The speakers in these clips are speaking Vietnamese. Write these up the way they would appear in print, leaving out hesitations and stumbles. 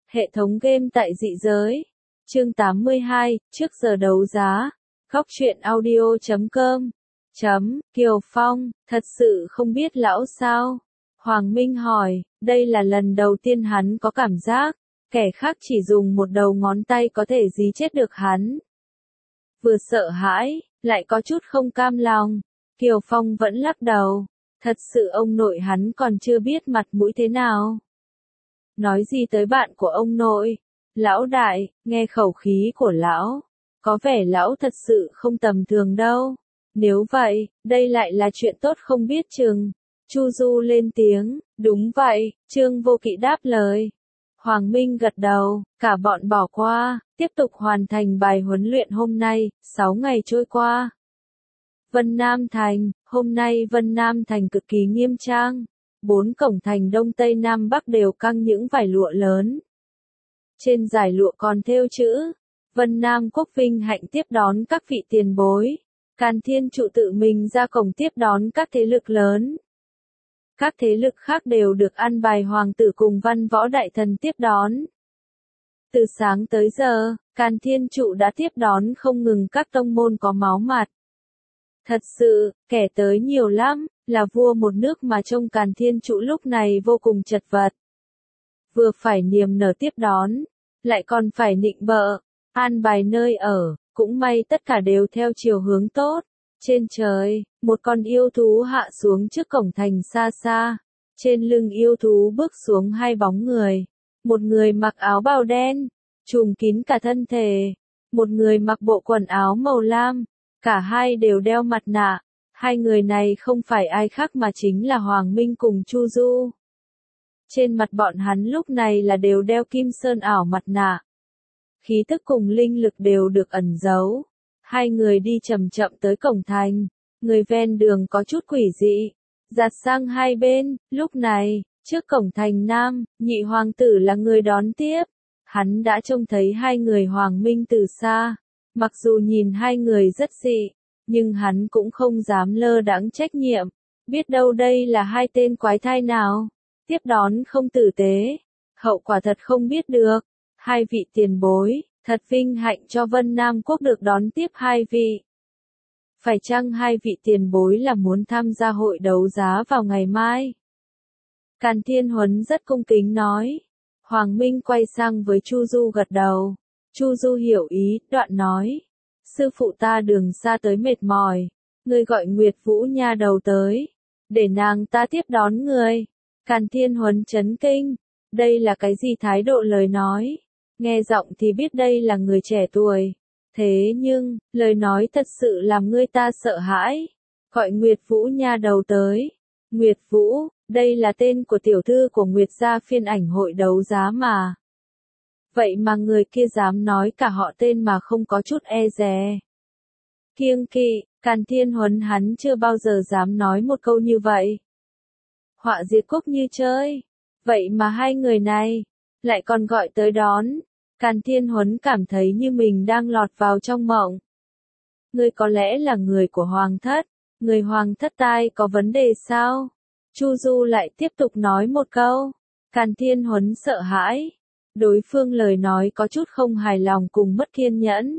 Hệ thống game tại dị giới. Chương 82, trước giờ đấu giá. Góc truyện audio.com. Kiều Phong, thật sự không biết lão sao? Hoàng Minh hỏi, đây là lần đầu tiên hắn có cảm giác, kẻ khác chỉ dùng một đầu ngón tay có thể dí chết được hắn. Vừa sợ hãi, lại có chút không cam lòng. Kiều Phong vẫn lắc đầu, thật sự ông nội hắn còn chưa biết mặt mũi thế nào. Nói gì tới bạn của ông nội? Lão đại, nghe khẩu khí của lão, có vẻ lão thật sự không tầm thường đâu. Nếu vậy, đây lại là chuyện tốt không biết chừng. Chu Du lên tiếng, đúng vậy, Trương Vô Kỵ đáp lời. Hoàng Minh gật đầu, cả bọn bỏ qua, tiếp tục hoàn thành bài huấn luyện hôm nay. 6 ngày trôi qua. Vân Nam Thành, hôm nay Vân Nam Thành cực kỳ nghiêm trang. 4 cổng thành Đông Tây Nam Bắc đều căng những vải lụa lớn. Trên dải lụa còn thêu chữ, Vân Nam Quốc vinh hạnh tiếp đón các vị tiền bối. Càn Thiên Trụ tự mình ra cổng tiếp đón các thế lực lớn. Các thế lực khác đều được an bài hoàng tử cùng văn võ đại thần tiếp đón. Từ sáng tới giờ, Càn Thiên Trụ đã tiếp đón không ngừng các tông môn có máu mặt. Thật sự, kẻ tới nhiều lắm, là vua một nước mà trông Càn Thiên Trụ lúc này vô cùng chật vật. Vừa phải niềm nở tiếp đón, lại còn phải nịnh bợ, an bài nơi ở, cũng may tất cả đều theo chiều hướng tốt. Trên trời, một con yêu thú hạ xuống trước cổng thành xa xa. Trên lưng yêu thú bước xuống 2 bóng người. Một người mặc áo bào đen, trùm kín cả thân thể. Một người mặc bộ quần áo màu lam. Cả hai đều đeo mặt nạ. 2 người này không phải ai khác mà chính là Hoàng Minh cùng Chu Du. Trên mặt bọn hắn lúc này là đều đeo kim sơn ảo mặt nạ. Khí tức cùng linh lực đều được ẩn giấu. 2 người đi chậm chậm tới cổng thành. Người ven đường có chút quỷ dị. Giạt sang hai bên, lúc này, trước cổng thành Nam, nhị hoàng tử là người đón tiếp. Hắn đã trông thấy 2 người Hoàng Minh từ xa. Mặc dù nhìn 2 người rất dị, nhưng hắn cũng không dám lơ đãng trách nhiệm. Biết đâu đây là 2 tên quái thai nào. Tiếp đón không tử tế. Hậu quả thật không biết được. 2 vị tiền bối, thật vinh hạnh cho Vân Nam Quốc được đón tiếp 2 vị. Phải chăng 2 vị tiền bối là muốn tham gia hội đấu giá vào ngày mai? Càn Thiên Huấn rất cung kính nói. Hoàng Minh quay sang với Chu Du gật đầu. Chu Du hiểu ý, đoạn nói. Sư phụ ta đường xa tới mệt mỏi. Ngươi gọi Nguyệt Vũ nha đầu tới. Để nàng ta tiếp đón người. Càn Thiên Huấn chấn kinh. Đây là cái gì thái độ lời nói? Nghe giọng thì biết đây là người trẻ tuổi. Thế nhưng, lời nói thật sự làm người ta sợ hãi. Gọi Nguyệt Vũ nha đầu tới. Nguyệt Vũ, đây là tên của tiểu thư của Nguyệt gia phiên ảnh hội đấu giá mà. Vậy mà người kia dám nói cả họ tên mà không có chút e dè. Kiêng kỵ, Càn Thiên Huấn hắn chưa bao giờ dám nói một câu như vậy. Họa diệt quốc như chơi. Vậy mà 2 người này, lại còn gọi tới đón. Càn Thiên Huấn cảm thấy như mình đang lọt vào trong mộng. Ngươi có lẽ là người của Hoàng thất. Người Hoàng thất tai có vấn đề sao? Chu Du lại tiếp tục nói một câu. Càn Thiên Huấn sợ hãi. Đối phương lời nói có chút không hài lòng cùng mất kiên nhẫn.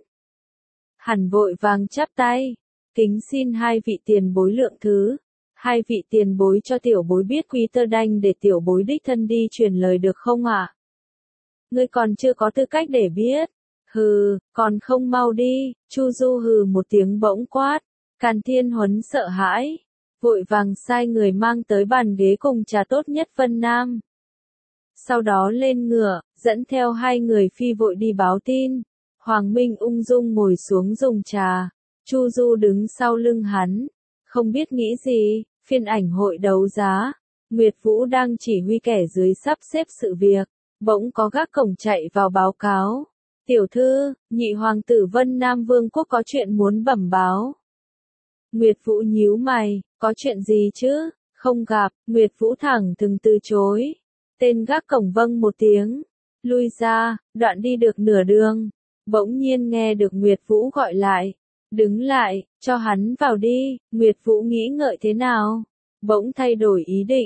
Hẳn vội vàng chắp tay. Kính xin 2 vị tiền bối lượng thứ. 2 vị tiền bối cho tiểu bối biết quy tơ đanh để tiểu bối đích thân đi truyền lời được không ạ? Ngươi còn chưa có tư cách để biết. Hừ, còn không mau đi. Chu Du hừ một tiếng bỗng quát. Càn Thiên Huấn sợ hãi. Vội vàng sai người mang tới bàn ghế cùng trà tốt nhất Vân Nam. Sau đó lên ngựa, dẫn theo 2 người phi vội đi báo tin. Hoàng Minh ung dung ngồi xuống dùng trà. Chu Du đứng sau lưng hắn. Không biết nghĩ gì, phiên ảnh hội đấu giá. Nguyệt Vũ đang chỉ huy kẻ dưới sắp xếp sự việc. Bỗng có gác cổng chạy vào báo cáo. Tiểu thư, nhị hoàng tử Vân Nam Vương quốc có chuyện muốn bẩm báo. Nguyệt Vũ nhíu mày, có chuyện gì chứ? Không gặp, Nguyệt Vũ thẳng thừng từ chối. Tên gác cổng vâng một tiếng. Lui ra, đoạn đi được nửa đường. Bỗng nhiên nghe được Nguyệt Vũ gọi lại. Đứng lại, cho hắn vào đi. Nguyệt Vũ nghĩ ngợi thế nào? Bỗng thay đổi ý định.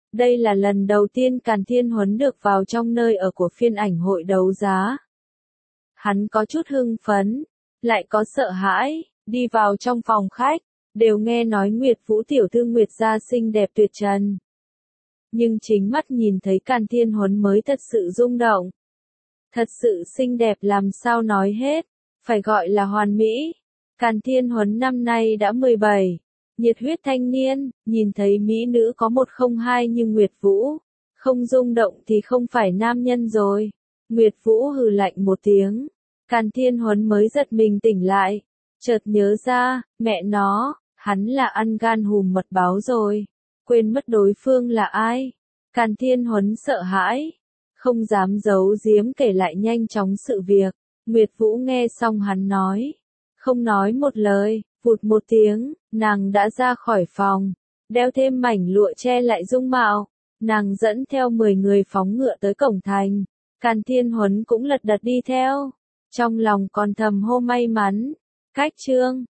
Đây là lần đầu tiên Càn Thiên Huấn được vào trong nơi ở của phiên ảnh hội đấu giá. Hắn có chút hưng phấn, lại có sợ hãi, đi vào trong phòng khách, đều nghe nói Nguyệt Vũ tiểu thư Nguyệt gia xinh đẹp tuyệt trần. Nhưng chính mắt nhìn thấy Càn Thiên Huấn mới thật sự rung động. Thật sự xinh đẹp làm sao nói hết, phải gọi là hoàn mỹ. Càn Thiên Huấn năm nay đã 17, nhiệt huyết thanh niên, nhìn thấy mỹ nữ có 102 như Nguyệt Vũ, không rung động thì không phải nam nhân rồi. Nguyệt Vũ hừ lạnh một tiếng, Càn Thiên Huấn mới giật mình tỉnh lại, chợt nhớ ra, mẹ nó, hắn là ăn gan hùm mật báo rồi, quên mất đối phương là ai. Càn Thiên Huấn sợ hãi, không dám giấu giếm kể lại nhanh chóng sự việc. Nguyệt Vũ nghe xong hắn nói, không nói một lời, vụt một tiếng, nàng đã ra khỏi phòng, đeo thêm mảnh lụa che lại dung mạo, nàng dẫn theo 10 người phóng ngựa tới cổng thành. Càn Thiên Huấn cũng lật đật đi theo, trong lòng còn thầm hô may mắn. Cách chương